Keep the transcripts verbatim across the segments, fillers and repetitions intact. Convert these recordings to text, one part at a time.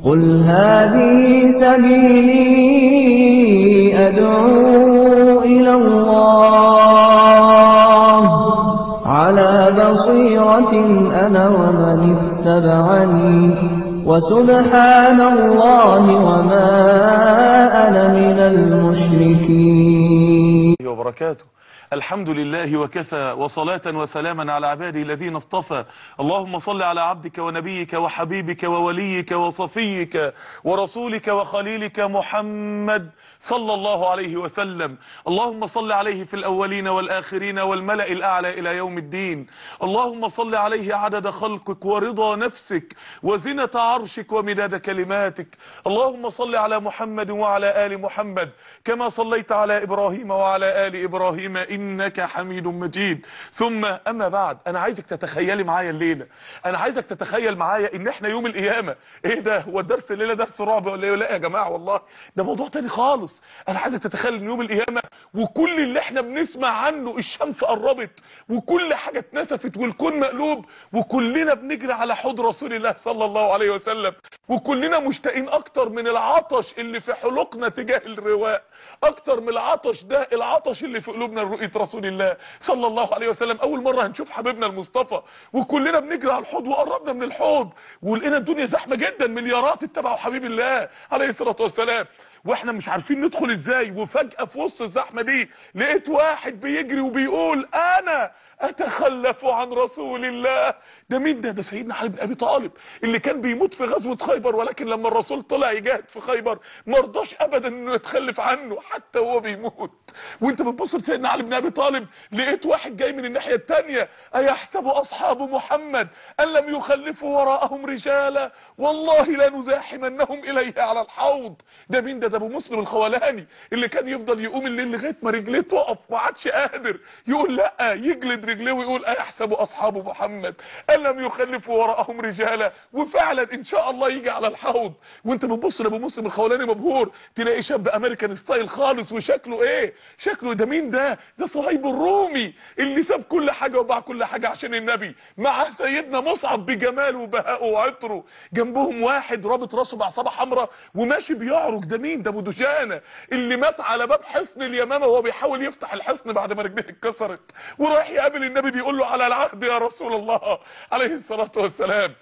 قل هذه سبيلي أدعو إلى الله على بصيرة أنا ومن اتبعني وسبحان الله وما أنا من المشركين وبركاته. الحمد لله وكفى، وصلاة وسلاما على عباده الذين اصطفى. اللهم صل على عبدك ونبيك وحبيبك ووليك وصفيك ورسولك وخليلك محمد صلى الله عليه وسلم. اللهم صل عليه في الأولين والآخرين والملأ الأعلى إلى يوم الدين. اللهم صل عليه عدد خلقك ورضا نفسك وزنة عرشك ومداد كلماتك. اللهم صل على محمد وعلى آل محمد كما صليت على إبراهيم وعلى آل إبراهيم إنك حميد مجيد. ثم أما بعد، أنا عايزك تتخيلي معايا الليلة، أنا عايزك تتخيل معايا إن إحنا يوم القيامة. إيه ده؟ هو الدرس الليلة درس رعب ولا إيه؟ لا يا جماعة، والله ده موضوع تاني خالص. أنا عايزك تتخيل إن يوم القيامة وكل اللي إحنا بنسمع عنه، الشمس قربت وكل حاجة اتنسفت والكون مقلوب، وكلنا بنجري على حوض رسول الله صلى الله عليه وسلم، وكلنا مشتاقين أكتر من العطش اللي في حلقنا تجاه الرواء، أكتر من العطش ده، العطش اللي في قلوبنا لرؤية رسول الله صلى الله عليه وسلم. أول مرة هنشوف حبيبنا المصطفى وكلنا بنجري على الحوض، وقربنا من الحوض ولقينا الدنيا زحمة جدا، مليارات اتبعوا حبيب الله عليه الصلاة والسلام، واحنا مش عارفين ندخل ازاي. وفجأة في وسط الزحمة دي لقيت واحد بيجري وبيقول انا اتخلف عن رسول الله. ده مين ده؟ ده سيدنا علي بن ابي طالب اللي كان بيموت في غزوة خيبر، ولكن لما الرسول طلع يجاهد في خيبر ما رضاش ابدا انه يتخلف عنه حتى وهو بيموت. وانت بتبص لسيدنا علي بن ابي طالب لقيت واحد جاي من الناحية التانية، ايحسب اصحاب محمد ان لم يخلفوا وراءهم رجالا والله لنزاحمنهم اليه على الحوض. ده مين ده؟ ده ابو مسلم الخولاني اللي كان يفضل يقوم الليل لغايه ما رجليه تقف ما عادش قادر، يقول لا، يجلد رجليه ويقول ايحسب اصحاب محمد ان لم يخلفوا وراءهم رجالا، وفعلا ان شاء الله يجي على الحوض. وانت بتبص لابو مسلم الخولاني مبهور، تلاقي شاب امريكان ستايل خالص، وشكله ايه؟ شكله ده مين ده؟ ده صهيب الرومي اللي ساب كل حاجه وباع كل حاجه عشان النبي، مع سيدنا مصعب بجماله وبهائه وعطره، جنبهم واحد رابط راسه بعصابه حمراء وماشي بيعرج. ده مين ده؟ ابو دجانه اللي مات على باب حصن اليمامه وهو بيحاول يفتح الحصن بعد ما رجليه اتكسرت، ورايح يقابل النبي بيقول له على العهد يا رسول الله عليه الصلاه والسلام.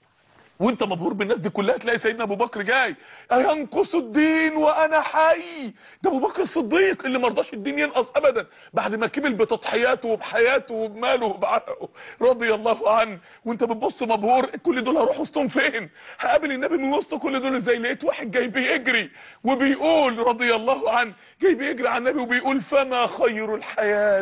وانت مبهور بالناس دي كلها، تلاقي سيدنا ابو بكر جاي، اينقص الدين وانا حي. ده ابو بكر الصديق اللي ما رضاش الدين ينقص ابدا بعد ما كمل بتضحياته وبحياته وبماله وبعرقه رضي الله عنه. وانت بتبص مبهور، كل دول هروح وسطهم فين؟ هقابل النبي من وسط كل دول ازاي؟ لقيت واحد جاي بيجري وبيقول رضي الله عنه، جاي بيجري على النبي وبيقول فما خير الحياه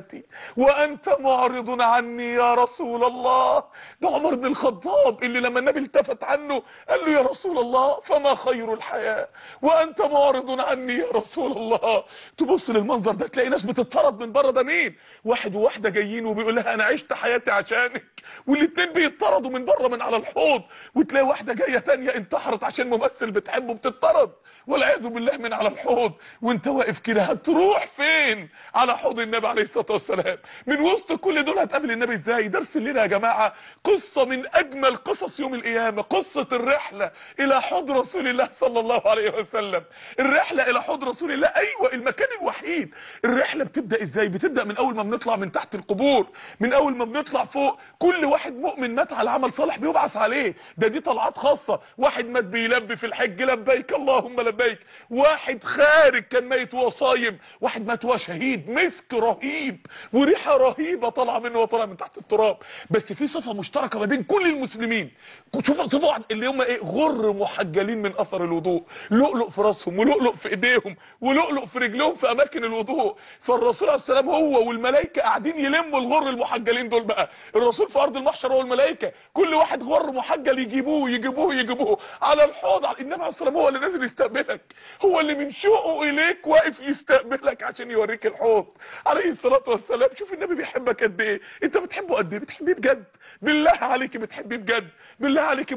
وانت معرض عني يا رسول الله. ده عمر بن الخطاب اللي لما النبي التفت عنه قال له يا رسول الله فما خير الحياة وانت معرض عني يا رسول الله. تبص للمنظر ده تلاقي ناس بتتطرد من بره. ده مين؟ واحد وواحده جايين وبيقول لها انا عشت حياتي عشانك، والاتنين بيتطردوا من بره من على الحوض. وتلاقي واحده جايه تانية انتحرت عشان ممثل بتحبه بتتطرد والعياذ بالله من على الحوض. وانت واقف كده هتروح فين على حوض النبي عليه الصلاه والسلام؟ من وسط كل دول هتقابل النبي ازاي؟ درس الليله يا جماعه قصه من اجمل قصص يوم القيامه، قصة الرحلة الى حوض رسول الله صلى الله عليه وسلم. الرحلة الى حوض رسول الله، ايوه المكان الوحيد. الرحلة بتبدأ ازاي؟ بتبدأ من اول ما بنطلع من تحت القبور، من اول ما بنطلع فوق. كل واحد مؤمن مات على عمل صالح بيبعث عليه، ده دي طلعات خاصة. واحد مات بيلبي في الحج لبيك اللهم لبيك، واحد خارج كان ميت وهو صايم، واحد مات وهو شهيد، مسك رهيب وريحة رهيبة طالعة منه وطالعة من تحت التراب. بس في صفة مشتركة ما بين كل المسلمين، شوف صفة اللي هم ايه؟ غر محجلين من اثر الوضوء، لؤلؤ في راسهم ولؤلؤ في ايديهم ولؤلؤ في رجلهم في اماكن الوضوء. فالرسول عليه السلام هو والملائكه قاعدين يلموا الغر المحجلين دول. بقى الرسول في ارض المحشر هو والملائكه، كل واحد غر محجل يجيبوه يجيبوه يجيبوه على الحوض. على النبي عليه السلام هو اللي نازل يستقبلك، هو اللي من شوقه اليك واقف يستقبلك عشان يوريك الحوض عليه الصلاه والسلام. شوف النبي بيحبك قد ايه، انت بتحبه قد ايه؟ بتحبيه بجد؟ بالله عليك بتحبيه بجد؟ بالله عليك ما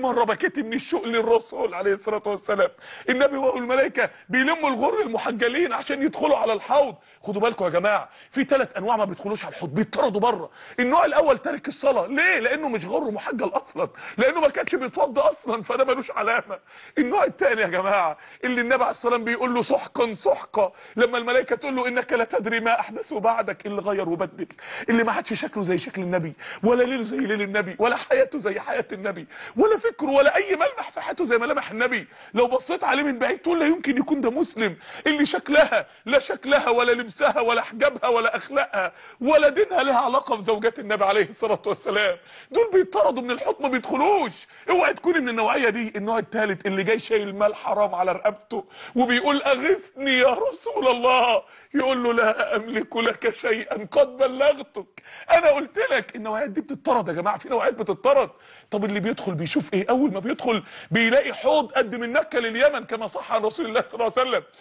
مرة بكيت من الشوق للرسول عليه الصلاة والسلام. النبي والملائكة بيلموا الغر المحجلين عشان يدخلوا على الحوض. خدوا بالكم يا جماعة، في ثلاث انواع ما بيدخلوش على الحوض، بيطردوا بره. النوع الاول تارك الصلاة. ليه؟ لانه مش غر محجل اصلا، لانه ما كانش بيتوضى اصلا، فده ملوش علامة. النوع الثاني يا جماعة اللي النبي عليه الصلاة والسلام بيقول له سحقا سحقا، لما الملائكة تقول له انك لا تدري ما احدثوا بعدك، اللي غير وبدل، اللي ما عادش شكله زي شكل النبي، ولا ليله زي ليل النبي، ولا حياته زي حياة النبي، ولا فكره ولا اي ملمح في حياته زي ملامح النبي. لو بصيت عليه من بعيد تقول لا يمكن يكون ده مسلم. اللي شكلها لا شكلها ولا لبسها ولا حجابها ولا اخلاقها ولا دينها لها علاقة بزوجات النبي عليه الصلاة والسلام، دول بيطردوا من الحوض، ما بيدخلوش. اوعى تكوني من النوعية دي. النوع الثالث اللي جاي شايل مال حرام على رقبته وبيقول اغثني يا رسول الله، يقول له لا املك لك شيئا قد بلغتك. انا قلت لك النوعيات دي بتطرد يا جماعه، في نوعيات بتطرد. طب اللي بيدخل بيشوف ايه؟ اول ما بيدخل بيلاقي حوض قد من مكه لليمن كما صح عن رسول الله صلى الله عليه وسلم،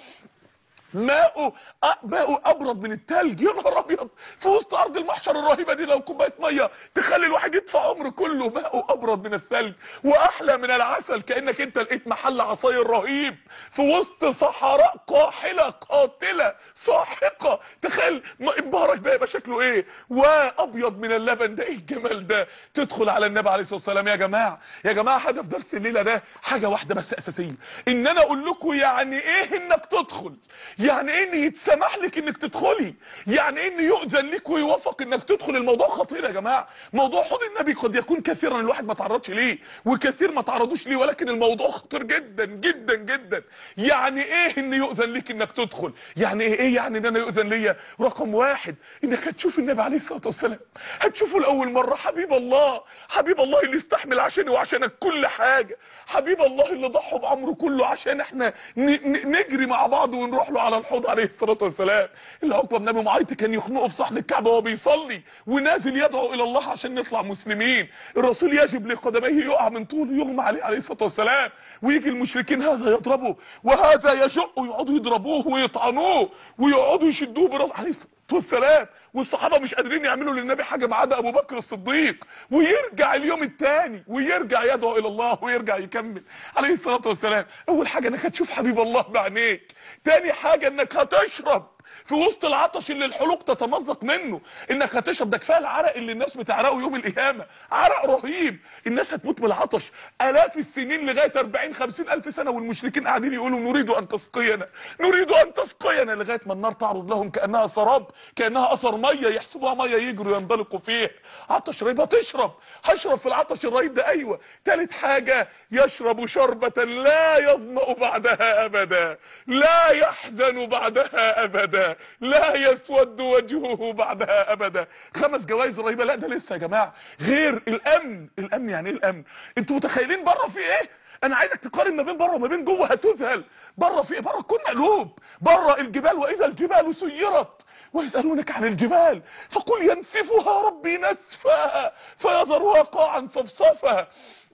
ماءه ماءه ابرد من التلج. يا نهار ابيض، في وسط ارض المحشر الرهيبه دي لو كوبايه ميه تخلي الواحد يدفع عمره كله. ماءه ابرد من الثلج واحلى من العسل، كانك انت لقيت محل عصاير رهيب في وسط صحراء قاحله قاتله ساحقه. تخيل انبهارك بقى يبقى شكله ايه. وابيض من اللبن. ده ايه الجمال ده؟ تدخل على النبي عليه الصلاه والسلام. يا جماعه يا جماعه هدف درس الليله ده حاجه واحده بس اساسيه، ان انا اقول لكم يعني ايه انك تدخل، يعني ايه ان يتسمح لك انك تدخلي، يعني ايه ان يؤذن لك ويوافق انك تدخل. الموضوع خطير يا جماعه. موضوع حوض النبي قد يكون كثيرا الواحد ما تعرضش ليه وكثير ما تعرضوش ليه، ولكن الموضوع خطير جدا جدا جدا. يعني ايه ان يؤذن لك انك تدخل؟ يعني ايه ايه يعني ان انا يؤذن ليا؟ رقم واحد انك هتشوف النبي عليه الصلاه والسلام، هتشوفه لاول مره. حبيب الله، حبيب الله اللي استحمل عشاني وعشانك كل حاجه، حبيب الله اللي ضحى بعمره كله عشان احنا نجري مع بعض ونروح له على الحوض عليه الصلاه والسلام. اللي عقبه بن ابي معيط كان يخنقه في صحن الكعبه وهو بيصلي ونازل يدعو الى الله عشان نطلع مسلمين. الرسول يجب لقدميه يقع من طوله يغمى عليه عليه الصلاه والسلام، ويجي المشركين هذا يضربه وهذا يشق، ويقعدوا يضربوه ويطعنوه ويقعدوا يشدوه براسه عليه الصلاه والسلام، والصحابه مش قادرين يعملوا للنبي حاجه ما عدا ابو بكر الصديق. ويرجع اليوم الثاني ويرجع يدعو الى الله ويرجع يكمل عليه الصلاه والسلام. اول حاجه انك هتشوف حبيب الله بعينيك، تاني حاجه انك هتشرب في وسط العطش اللي الحلوق تتمزق منه، انك هتشرب. ده كفايه العرق اللي الناس بتعرقه يوم القيامه، عرق رهيب. الناس هتموت من العطش الاف السنين لغايه أربعين خمسين الف سنه، والمشركين قاعدين يقولوا نريد ان تسقينا نريد ان تسقينا، لغايه ما النار تعرض لهم كانها سراب، كانها اثر ميه، يحسبوها ميه يجروا ينطلقوا فيه. عطش رهيب. هتشرب، هشرب في العطش الرهيب ده. ايوه. ثالث حاجه يشرب شربه لا يظمأ بعدها ابدا، لا يحزن بعدها ابدا، لا يسود وجهه بعدها ابدا. خمس جوائز رهيبه. لا ده لسه يا جماعه. غير الامن. الامن يعني ايه الامن؟ انتوا متخيلين بره في ايه؟ انا عايزك تقارن ما بين بره وما بين جوه، هتذهل. بره في ايه؟ بره كل مقلوب. بره الجبال، واذا الجبال سيرت ويسألونك عن الجبال فقل ينسفها ربي نسفا فيذرها قاعا صفصفا.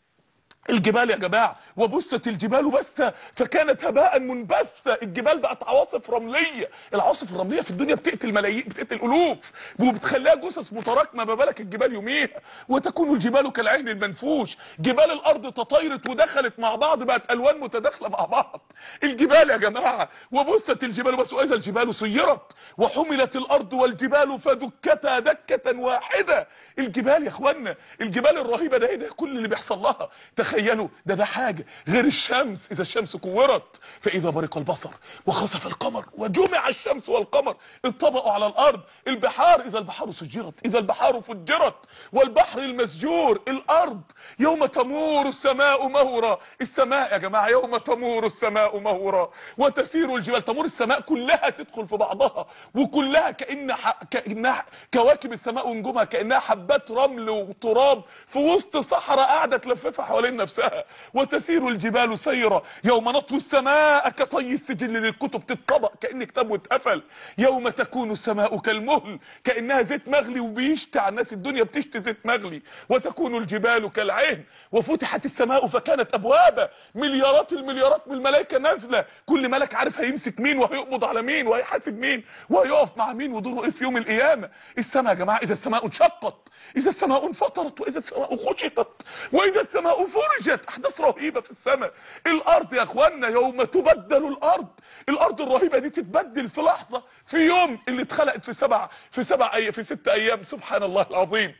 الجبال يا جماعه وبست الجبال بسة فكانت هباء منبثا. الجبال بقت عواصف رمليه. العواصف الرمليه في الدنيا بتقتل ملايين، بتقتل الوف وبتخليها جثث متراكمه، ما بالك الجبال يوميها. وتكون الجبال كالعهن المنفوش. جبال الارض تطايرت ودخلت مع بعض، بقت الوان متداخله مع بعض. الجبال يا جماعه وبست الجبال بس واذا الجبال سيرت وحملت الارض والجبال فدكتا دكه واحده. الجبال يا اخوانا، الجبال الرهيبه ده ايه ده؟ كل اللي بيحصل لها تخيلوا. ده ده حاجه غير الشمس. اذا الشمس كورت فاذا برق البصر وخسف القمر وجمع الشمس والقمر انطبقوا على الارض. البحار اذا البحار سجرت، اذا البحار فجرت والبحر المسجور. الارض يوم تمور السماء مورا. السماء يا جماعه يوم تمور السماء مورا وتسير الجبال. تمور السماء كلها تدخل في بعضها، وكلها كأن كأنها كواكب السماء ونجومها كأنها حبات رمل وتراب في وسط صحراء قاعده تلففها حوالين نفسها. وتسير الجبال سيرا يوم نطوي السماء كطي السجل للكتب، تتطبق كأن كتاب واتقفل. يوم تكون السماء كالمهل كأنها زيت مغلي وبيشتع الناس، الدنيا بتشتي زيت مغلي. وتكون الجبال كالعهن وفتحت السماء فكانت ابوابا. مليارات المليارات من الملائكه نازله، كل ملك عارف هيمسك مين وهيقبض على مين وهيحاسب مين وهيقف مع مين ودوره ايه في يوم القيامه. السماء يا جماعه اذا السماء انشقت، اذا السماء انفطرت، واذا السماء خشطت، واذا السماء فرجت توجد احداث رهيبة في السماء. الارض يا اخوانا يوم تبدل الارض، الارض الرهيبة دي تتبدل في لحظة، في يوم اللي اتخلقت في سبع في سبع ايام في ست ايام. سبحان الله العظيم.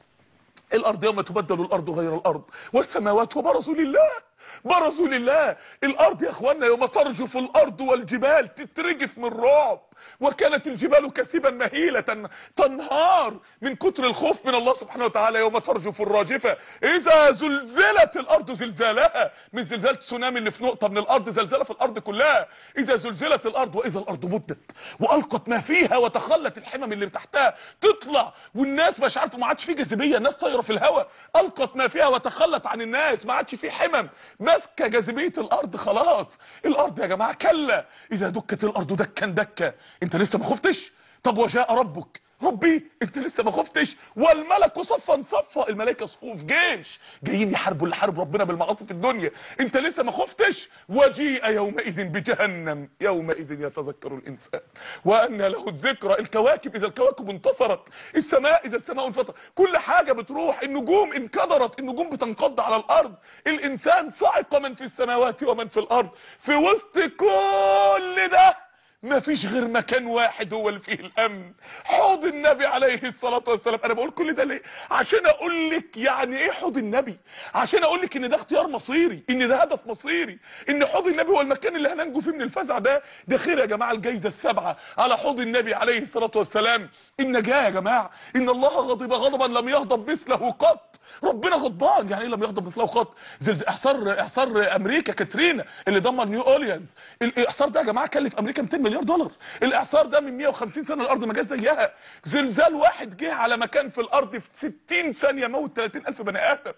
الارض يوم تبدل الارض غير الارض والسماوات وبرزوا لله، برزوا لله. الارض يا اخوانا يوم ترجف الارض والجبال تترجف من رعب، وكانت الجبال كثيبا مهيلة تنهار من كتر الخوف من الله سبحانه وتعالى. يوم ترجف الراجفة اذا زلزلت الارض زلزالها، مش زلزال تسونامي اللي في نقطة من الارض، زلزلة في الارض كلها. اذا زلزلت الارض واذا الارض مدت والقت ما فيها وتخلت الحمم اللي تحتها تطلع، والناس مش عارفه، ما عادش في جاذبيه، الناس طايره في الهواء. القت ما فيها وتخلت عن الناس، ما عادش في حمم ماسكه جاذبيه الارض خلاص. الارض يا جماعه كلا اذا دكت الارض دكا دكا. انت لسه ما خفتش؟ طب وجاء ربك، ربي انت لسه ما خفتش؟ والملك صفا صفا، الملائكه صفوف جيش جايين يحاربوا اللي حارب ربنا بالمعاصي في الدنيا. انت لسه ما خفتش؟ وجيء يومئذ بجهنم يومئذ يتذكر الانسان وان له الذكرى. الكواكب اذا الكواكب انتصرت، السماء اذا السماء انفطرت، كل حاجه بتروح، النجوم انكدرت، النجوم بتنقض على الارض، الانسان صعق من في السماوات ومن في الارض. في وسط كل ده ما فيش غير مكان واحد هو اللي فيه الامن، حوض النبي عليه الصلاة والسلام. انا بقول كل ده ليه؟ عشان اقول لك يعني ايه حوض النبي، عشان اقول لك ان ده اختيار مصيري، ان ده هدف مصيري، ان حوض النبي هو المكان اللي هننجو فيه من الفزع ده. ده خير يا جماعة. الجايزة السبعة على حوض النبي عليه الصلاة والسلام النجاة يا جماعة. ان الله غضب غضبا لم يغضب مثله قط. ربنا غضبان، يعني ايه لم يغضب مثله قط؟ زلزال اعصار اعصار امريكا كاترينا اللي دمر نيو اورليانز، الاعصار ده يا جماعة كلف امريكا مئتين مليار دولار. الاعصار ده من مئة وخمسين سنة الارض ما جاش زيها. زلزال واحد جه على مكان في الارض في ستين ثانية موت ثلاثين الف بني ادم.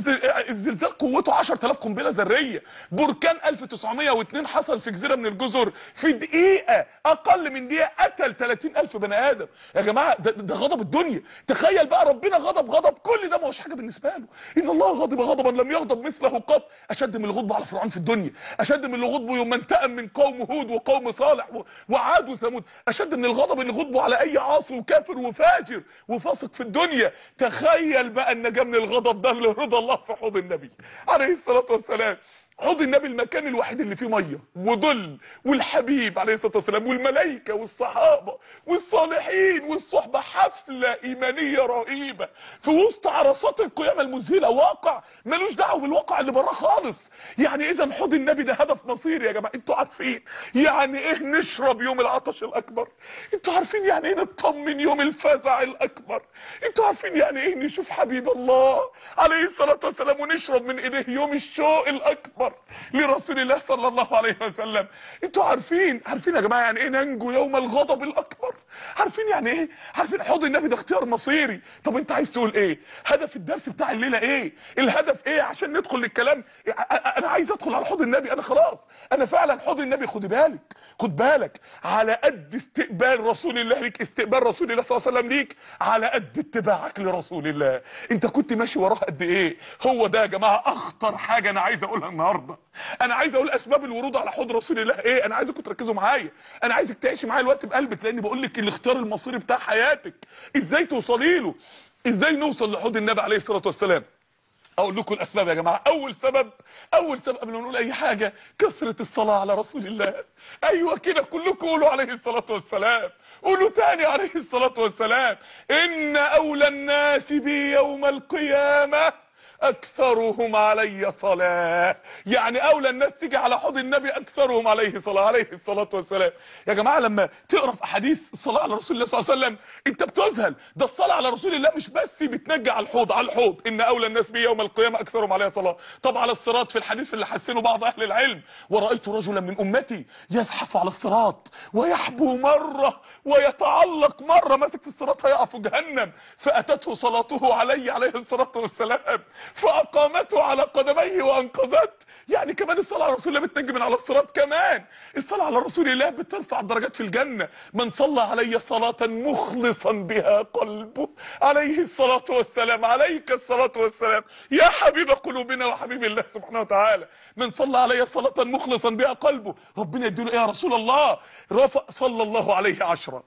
الزلزال قوته عشرة آلاف قنبلة ذرية. بركان ألف وتسعمئة واثنين حصل في جزيرة من الجزر في دقيقة، اقل من دقيقة قتل ثلاثين الف بني ادم. يا جماعة ده, ده غضب الدنيا. تخيل بقى ربنا غضب غضب، كل ده ما هوش حاجة بالنسبة له. ان الله غضب غضبا لم يغضب مثله قط. اشد من الغضب على فرعون في الدنيا، اشد من الغضب يوم انتقم من قوم هود وقوم صالح وعاد وثمود، اشد من الغضب اللي غضبوا على اي عاصي وكافر وفاجر وفاسق في الدنيا. تخيل بقى النجاة من الغضب ده لرضا الله في حوض النبي عليه الصلاة والسلام. حوض النبي المكان الوحيد اللي فيه ميه وظل، والحبيب عليه الصلاه والسلام والملائكه والصحابه والصالحين والصحبه، حفله ايمانيه رهيبه في وسط عرصات القيامه المذهله. واقع ملوش دعوه بالواقع اللي براه خالص. يعني اذا حوض النبي ده هدف مصيري يا جماعه. انتوا عارفين يعني ايه نشرب يوم العطش الاكبر؟ انتوا عارفين يعني ايه نطمن يوم الفزع الاكبر؟ انتوا عارفين يعني ايه نشوف حبيب الله عليه الصلاه والسلام ونشرب من ايديه يوم الشوق الاكبر لرسول الله صلى الله عليه وسلم؟ انتوا عارفين عارفين يا جماعه يعني ايه ننجو يوم الغضب الاكبر؟ عارفين يعني ايه؟ عارفين حوض النبي ده اختيار مصيري. طب انت عايز تقول ايه؟ هدف الدرس بتاع الليله ايه؟ الهدف ايه عشان ندخل للكلام؟ انا عايز ادخل على حوض النبي. انا خلاص انا فعلا حوض النبي. خد بالك خد بالك على قد استقبال رسول الله ليك، استقبال رسول الله صلى الله عليه وسلم ليك، على قد اتباعك لرسول الله. انت كنت ماشي وراه قد ايه؟ هو ده يا جماعه اخطر حاجه انا عايز اقولها النهارده. انا عايز اقول اسباب الورود على حوض رسول الله ايه. انا عايزكم تركزوا معايا، انا عايزك تعيشي معايا الوقت بقلبك، لاني بقول لك الاختيار المصيري بتاع حياتك. ازاي توصلي له؟ ازاي نوصل لحوض النبي عليه الصلاه والسلام؟ اقول لكم الاسباب يا جماعه. اول سبب اول سبب قبل ما نقول اي حاجه، كثره الصلاه على رسول الله. ايوه كده كلكم قولوا عليه الصلاه والسلام. قولوا تاني عليه الصلاه والسلام. ان اولى الناس بي يوم القيامه اكثرهم علي صلاة. يعني اولى الناس تيجي على حوض النبي اكثرهم عليه صلاة عليه الصلاة والسلام. يا جماعة لما تقرأ في احاديث الصلاة على رسول الله صلى الله عليه وسلم انت بتذهل. ده الصلاة على رسول الله مش بس بتنجي على الحوض، على الحوض ان اولى الناس بي يوم القيامة اكثرهم عليه صلاة. طب على الصراط في الحديث اللي حسنه بعض اهل العلم، ورأيت رجلا من امتي يزحف على الصراط ويحبو مرة ويتعلق مرة، ماسك في الصراط هيقع في جهنم، فاتته صلاته علي عليه الصلاة والسلام فاقامته على قدميه وانقذته. يعني كمان الصلاة على رسول الله بتنجي من على الصراط. كمان الصلاة على رسول الله بترفع الدرجات في الجنة. من صلى علي صلاة مخلصا بها قلبه عليه الصلاة والسلام، عليك الصلاة والسلام يا حبيب قلوبنا وحبيب الله سبحانه وتعالى. من صلى علي صلاة مخلصا بها قلبه، ربنا يديله ايه يا رسول الله؟ رفع صلى الله عليه عشرة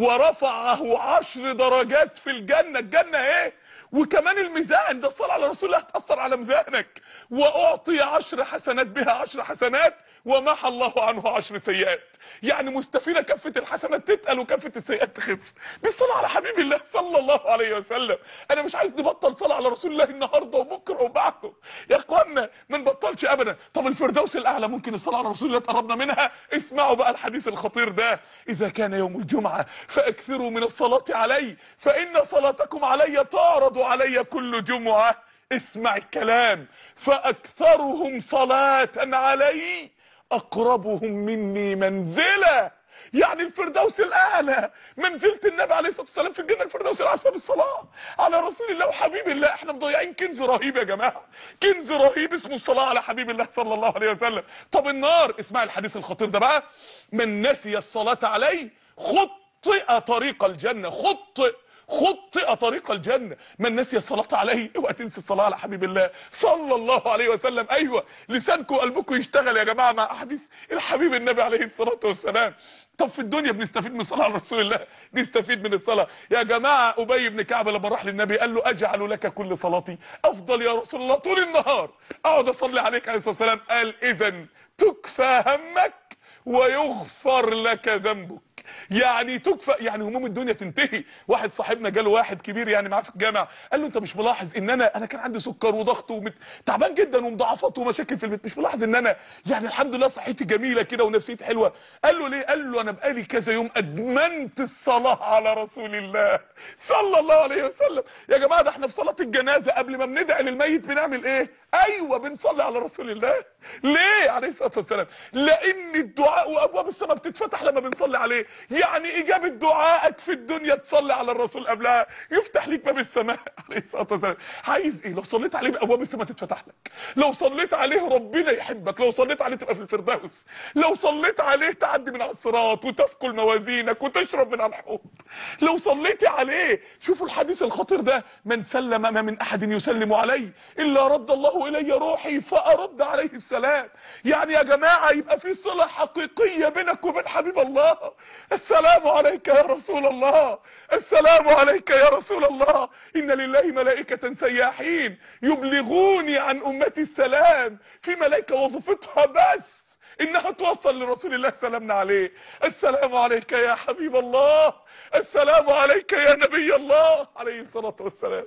ورفعه عشر درجات في الجنة. الجنة ايه؟ وكمان الميزان ده الصلاة على رسول الله هتأثر على ميزانك. واعطي عشر حسنات بها عشر حسنات ومحى الله عنه عشر سيئات. يعني مستفيدة كفة الحسنات تتقل وكفة السيئات تخف بالصلاة على حبيب الله صلى الله عليه وسلم. انا مش عايز نبطل صلاة على رسول الله النهاردة وبكرة وبعده يا اخوانا، ما نبطلش ابدا. طب الفردوس الاعلى ممكن الصلاة على رسول الله تقربنا منها؟ اسمعوا بقى الحديث الخطير ده: اذا كان يوم الجمعة فاكثروا من الصلاة علي فان صلاتكم علي تعرض علي كل جمعة. اسمع الكلام: فاكثرهم صلاة علي اقربهم مني منزلة. يعني الفردوس الاعلى منزلة النبي عليه الصلاة والسلام في الجنة، الفردوس الاعلى بالصلاة على رسول الله وحبيب الله. احنا مضيعين كنز رهيب يا جماعة، كنز رهيب اسمه الصلاة على حبيب الله صلى الله عليه وسلم. طب النار، اسمع الحديث الخطير ده بقى: من نسي الصلاة عليه خطئ طريق الجنة. خطئ خطئ طريق الجنة. من نسي الصلاة عليه، اوعى تنسي الصلاة على حبيب الله صلى الله عليه وسلم. ايوه، لسانكم وقلبكم يشتغل يا جماعة مع احاديث الحبيب النبي عليه الصلاة والسلام. طب في الدنيا بنستفيد من الصلاة على رسول الله، نستفيد من الصلاة يا جماعة. ابي بن كعب لما راح للنبي قال له: اجعل لك كل صلاتي افضل يا رسول الله، طول النهار اقعد اصلي عليك عليه الصلاة والسلام. قال: اذا تكفى همك ويغفر لك ذنبك. يعني تكفى، يعني هموم الدنيا تنتهي. واحد صاحبنا جاله واحد كبير يعني معاه في الجامعه، قال له: انت مش ملاحظ ان انا انا كان عندي سكر وضغط وتعبان جدا ومضاعفات ومشاكل في البيت، مش ملاحظ ان انا يعني الحمد لله صحتي جميله كده ونفسيتي حلوه؟ قال له: ليه؟ قال له: انا بقالي كذا يوم ادمنت الصلاه على رسول الله صلى الله عليه وسلم. يا جماعه ده احنا في صلاه الجنازه قبل ما بندعي للميت بنعمل ايه؟ ايوه بنصلي على رسول الله. ليه عليه الصلاه والسلام؟ لان الدعاء وابواب السماء بتتفتح لما بنصلي عليه. يعني اجابه دعائك في الدنيا تصلي على الرسول قبلها يفتح ليك باب السماء عليه الصلاه والسلام. عايز ايه؟ لو صليت عليه ابواب السماء تتفتح لك، لو صليت عليه ربنا يحبك، لو صليت عليه تبقى في الفردوس، لو صليت عليه تعدي من على الصراط وتثقل موازينك وتشرب من الحوض، لو صليت عليه. شوفوا الحديث الخطير ده: من سلم ما من احد يسلم علي الا رد الله الي روحي فارد عليه السلام. يعني يا جماعه يبقى في صله حقيقيه بينك وبين حبيب الله. السلام عليك يا رسول الله، السلام عليك يا رسول الله. ان لله ملائكه سياحين يبلغوني عن امتي السلام. في ملائكه وظيفتها بس انها توصل لرسول الله سلامنا عليه. السلام عليك يا حبيب الله، السلام عليك يا نبي الله عليه الصلاه والسلام.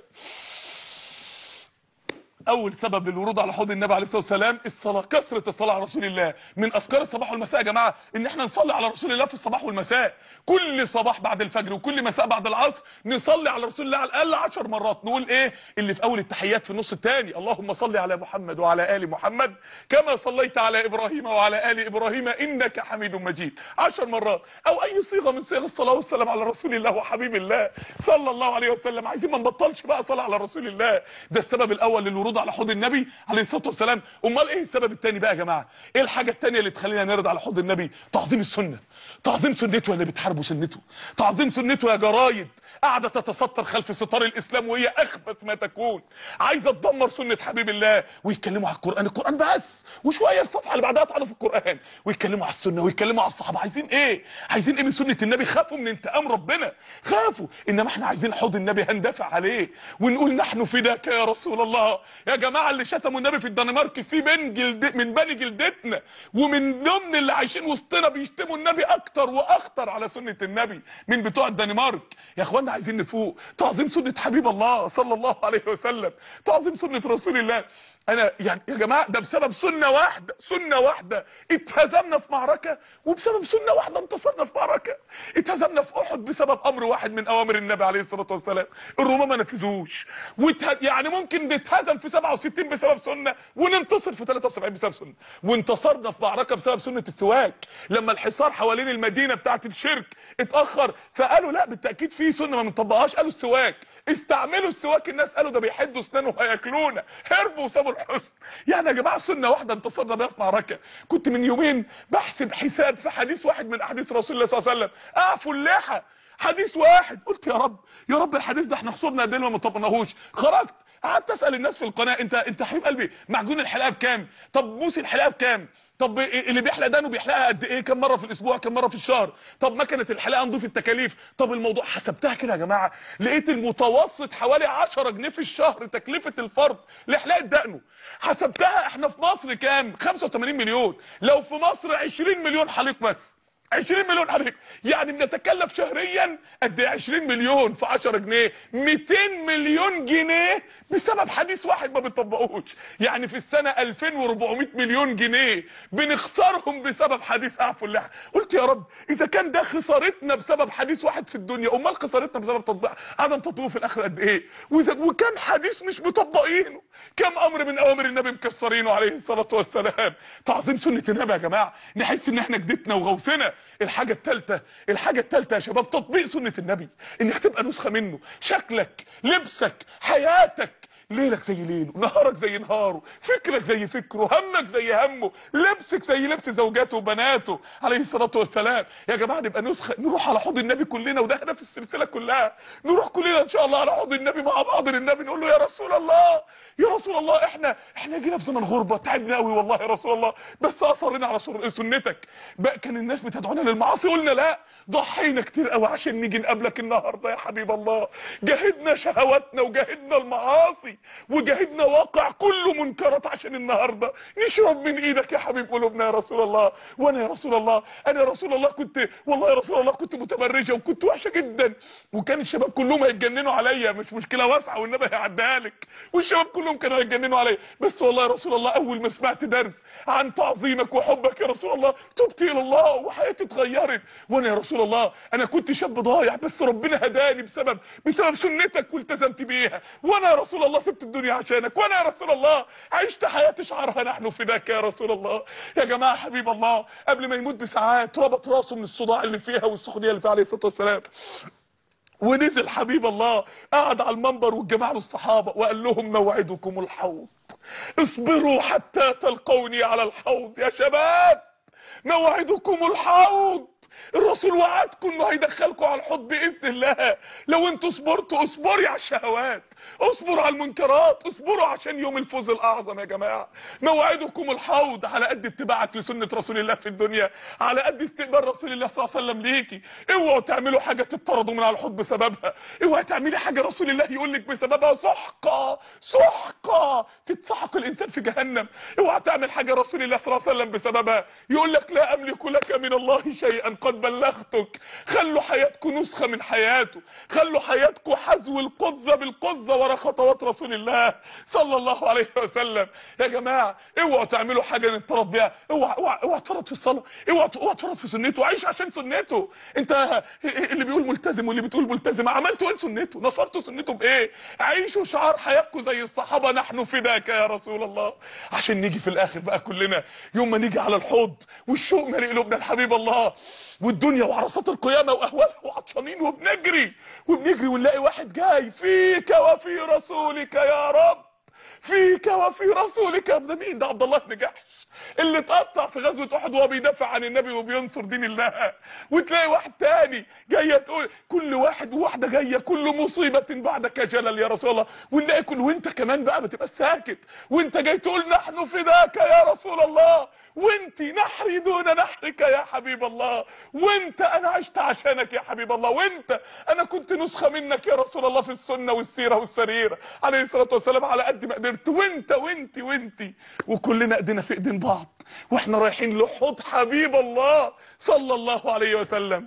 اول سبب للورود على حوض النبي عليه الصلاه والسلام الصلاه، كثره الصلاه على رسول الله. من اذكار الصباح والمساء يا جماعه ان احنا نصلي على رسول الله في الصباح والمساء، كل صباح بعد الفجر وكل مساء بعد العصر نصلي على رسول الله على الاقل عشر مرات. نقول ايه اللي في اول التحيات في النص الثاني؟ اللهم صل على محمد وعلى ال محمد كما صليت على ابراهيم وعلى ال ابراهيم انك حميد مجيد، عشر مرات. او اي صيغه من صيغ الصلاه والسلام على رسول الله وحبيب الله صلى الله عليه وسلم. عايزين ما نبطلش بقى صلاه على رسول الله. ده السبب الاول للورود على حوض النبي عليه الصلاه والسلام. امال ايه السبب الثاني بقى يا جماعه؟ ايه الحاجه الثانيه اللي تخلينا نرد على حوض النبي؟ تعظيم السنه، تعظيم سنته اللي بتحاربوا سنته، تعظيم سنته يا جرايد قاعده تتستر خلف ستار الاسلام وهي اخبث ما تكون، عايزه تدمر سنه حبيب الله. ويتكلموا على القران، القران بس، وشويه الصفحه اللي بعدها تعالوا في القران، ويتكلموا على السنه ويتكلموا على الصحابه. عايزين ايه؟ عايزين ايه من سنه النبي؟ خافوا من انتقام ربنا، خافوا. انما احنا عايزين حوض النبي هندافع عليه ونقول نحن فداك يا رسول الله. يا جماعه اللي شتموا النبي في الدنمارك في من جلد من بني جلدتنا، ومن ضمن اللي عايشين وسطنا بيشتموا النبي اكتر واخطر على سنه النبي من بتوع الدنمارك. يا اخوانا عايزين نفوق، تعظيم سنه حبيب الله صلى الله عليه وسلم، تعظيم سنه رسول الله. انا يعني يا جماعه ده بسبب سنه واحده، سنه واحده اتهزمنا في معركه، وبسبب سنه واحده انتصرنا في معركه. اتهزمنا في احد بسبب امر واحد من اوامر النبي عليه الصلاه والسلام، الرومان ما نفذوش. وته... يعني ممكن نتهزم في سبعة وستين بسبب سنه وننتصر في ثلاثة وسبعين بسبب سنه. وانتصرنا في معركه بسبب سنه السواك، لما الحصار حوالين المدينه بتاعه الشرك اتاخر فقالوا لا بالتاكيد في سنه ما بنطبقهاش، قالوا السواك، استعملوا السواك. الناس قالوا ده بيحدوا اسنانه هياكلونا، هربوا وسابوا الحصن. يعني يا جماعه سنه واحده انتصرنا بيها في معركه. كنت من يومين بحسب حساب في حديث واحد من احاديث رسول الله صلى الله عليه وسلم، اعفوا اللحى، حديث واحد. قلت يا رب يا رب الحديث ده احنا خسرنا قد ايه ما طبقناهوش. خرجت قعدت اسال الناس في القناه، انت انت حبيب قلبي معجون الحلاقه بكام؟ طب موسي الحلاقه بكام؟ طب اللي بيحلق دانه بيحلقها قد ايه؟ كم مره في الاسبوع؟ كم مره في الشهر؟ طب مكنه الحلاقه نضيف التكاليف؟ طب الموضوع حسبتها كده يا جماعه، لقيت المتوسط حوالي عشرة جنيه في الشهر تكلفه الفرد لحلاقه دقنه. حسبتها احنا في مصر كام؟ خمسة وتمانين مليون، لو في مصر عشرين مليون حليق بس، عشرين مليون حليق، يعني بنتكلف شهريا قد ايه؟ عشرين مليون في عشرة جنيه، مئتين مليون جنيه بسبب حديث واحد ما بنطبقوش. يعني في السنه ألفين وأربعمائة مليون جنيه بنخسرهم بسبب حديث اعفوا اللحى. قلت يا رب اذا كان ده خسارتنا بسبب حديث واحد في الدنيا، امال خسارتنا بسبب تطبيق عدم تطبيقه في الاخر قد ايه؟ وكم حديث مش مطبقينه، كم امر من اوامر النبي مكسرينه عليه الصلاه والسلام. تعظيم سنه النبي يا جماعه، نحس ان احنا جدتنا وغوثنا. الحاجه الثالثه الحاجه الثالثه يا شباب تطبيق سنه النبي، انك تبقى نسخه منه. شكلك، لبسك، حياتك، ليلك زي ليله، نهارك زي نهاره، فكرك زي فكره، همك زي همه، لبسك زي لبس زوجاته وبناته عليه الصلاه والسلام. يا جماعه نبقى نسخه، نروح على حوض النبي كلنا، وده هدف السلسله كلها. نروح كلنا ان شاء الله على حوض النبي مع بعض للنبي، نقول له يا رسول الله، يا رسول الله احنا احنا جينا في زمن غربه، تعبنا قوي والله يا رسول الله، بس اصرنا على سنتك. بقى كان الناس بتدعونا للمعاصي، قلنا لا، ضحينا كتير قوي عشان نيجي نقابلك النهارده يا حبيب الله. جاهدنا شهواتنا وجاهدنا المعاصي وجاهدنا واقع كله منكرات عشان النهارده نشرب من ايدك يا حبيب قلوبنا يا رسول الله. وانا يا رسول الله، انا يا رسول الله كنت والله يا رسول الله كنت متبرجه وكنت وحشه جدا، وكان الشباب كلهم هيتجننوا عليا، مش مشكله واسعه والنبي هيعديها لك، والشباب كلهم كانوا هيتجننوا عليا، بس والله يا رسول الله اول ما سمعت درس عن تعظيمك وحبك يا رسول الله تبت الى الله وحياتي اتغيرت. وانا يا رسول الله انا كنت شاب ضايع، بس ربنا هداني بسبب بسبب سنتك والتزمت بيها. وانا يا رسول الله سبت الدنيا عشانك، وانا يا رسول الله عشت حياه شعرها نحن فداك يا رسول الله. يا جماعه حبيب الله قبل ما يموت بساعات ربط راسه من الصداع اللي فيها والسخونيه اللي فيها عليه الصلاه والسلام، ونزل حبيب الله قعد على المنبر والجماعه الصحابه وقال لهم موعدكم الحوض، اصبروا حتى تلقوني على الحوض. يا شباب موعدكم الحوض، الرسول وعدكم انه هيدخلكم على الحوض باذن الله. لو انتوا صبرتوا، اصبري على الشهوات، اصبروا على المنكرات، اصبروا عشان يوم الفوز الاعظم. يا جماعه موعدكم الحوض، على قد اتباعك لسنه رسول الله في الدنيا، على قد استقبال رسول الله صلى الله عليه وسلم ليكي. اوعوا تعملوا حاجه تطردوا من على الحوض بسببها، اوعوا تعملي حاجه رسول الله يقول لك بسببها سحقه سحقه تتسحق الانسان في جهنم. اوعى تعمل حاجه رسول الله صلى الله عليه وسلم بسببها يقول لك لا املك لك من الله شيئا قد بلغتك. خلوا حياتكم نسخه من حياته، خلوا حياتكم حذو القذة بالقذة ورا خطوات رسول الله صلى الله عليه وسلم. يا جماعه اوعوا تعملوا حاجه نتطرد بيها، اوعى اوعى اوعى تفرط في الصلاه، اوعى اوعى تفرط في سنته، عيش عشان سنته. انت اللي بيقول ملتزم واللي بتقول ملتزم، عملتوا ايه سنته؟ نصرتوا سنته بايه؟ عيشوا شعار حياتكم زي الصحابه نحن فداك يا رسول الله، عشان نيجي في الاخر بقى كلنا يوم ما نيجي على الحوض والشوق مالي قلوبنا الحبيب الله، والدنيا وعرصات القيامه واهوالها وعطشانين وبنجري وبنجري ونلاقي واحد جاي فيك وفي رسولك يا رب، فيك وفي رسولك. ده مين؟ ده عبد الله بن جحش اللي اتقطع في غزوه احد وهو بيدافع عن النبي وبينصر دين الله. وتلاقي واحد تاني جايه تقول كل واحد وواحده جايه كل مصيبه بعدك جلل يا رسول الله، ونلاقي كل وانت كمان بقى بتبقى ساكت وانت جاي تقول نحن فداك يا رسول الله، وانت نحري دون نحرك يا حبيب الله، وانت انا عشت عشانك يا حبيب الله، وانت انا كنت نسخه منك يا رسول الله في السنه والسيره والسريره عليه الصلاه والسلام على قد ما قدرت، وانت وانت وانت وكلنا ايدينا في ايدين بعض واحنا رايحين لحوض حبيب الله صلى الله عليه وسلم.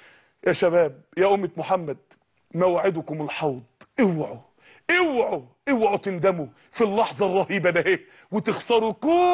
يا شباب يا امه محمد موعدكم الحوض، اوعوا اوعوا اوعوا تندموا في اللحظه الرهيبه ده وتخسروا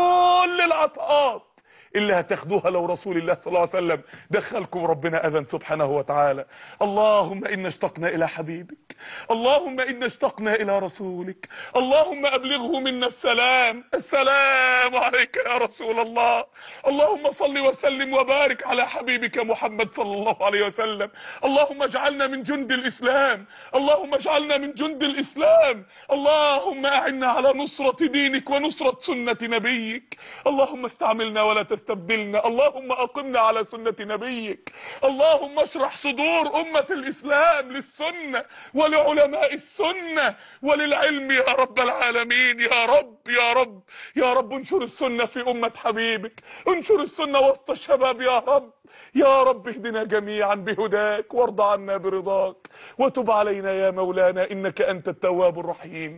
كل العطاءات اللي هتاخدوها لو رسول الله صلى الله عليه وسلم دخلكم ربنا اذن سبحانه وتعالى. اللهم إنا اشتقنا الى حبيبك، اللهم إنا اشتقنا الى رسولك، اللهم ابلغه منا السلام، السلام عليك يا رسول الله. اللهم صل وسلم وبارك على حبيبك محمد صلى الله عليه وسلم. اللهم اجعلنا من جند الاسلام، اللهم اجعلنا من جند الاسلام، اللهم اعنا على نصرة دينك ونصرة سنة نبيك، اللهم استعملنا ولا تستعملنا تستبدلنا. اللهم أقمنا على سنة نبيك. اللهم اشرح صدور أمة الإسلام للسنة ولعلماء السنة وللعلم يا رب العالمين. يا رب يا رب يا رب انشر السنة في أمة حبيبك، انشر السنة وسط الشباب يا رب. يا رب اهدنا جميعا بهداك وارض عنا برضاك وتب علينا يا مولانا إنك أنت التواب الرحيم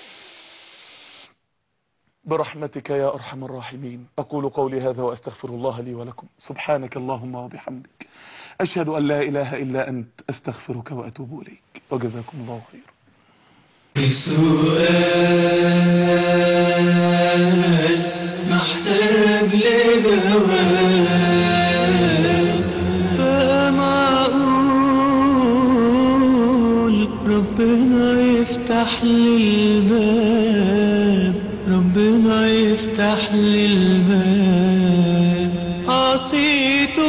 برحمتك يا أرحم الراحمين. أقول قولي هذا وأستغفر الله لي ولكم. سبحانك اللهم وبحمدك، أشهد أن لا إله إلا أنت، أستغفرك وأتوب إليك، وجزاكم الله خيرا. السؤال محتاج لجواب، فمعقول ربنا يفتح لي الباب، ربنا يفتح لي الباب. عصيته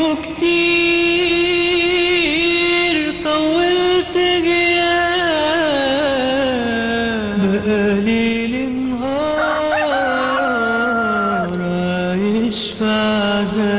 كتير طولت غياب، بقالي لنهار عايش في عذاب.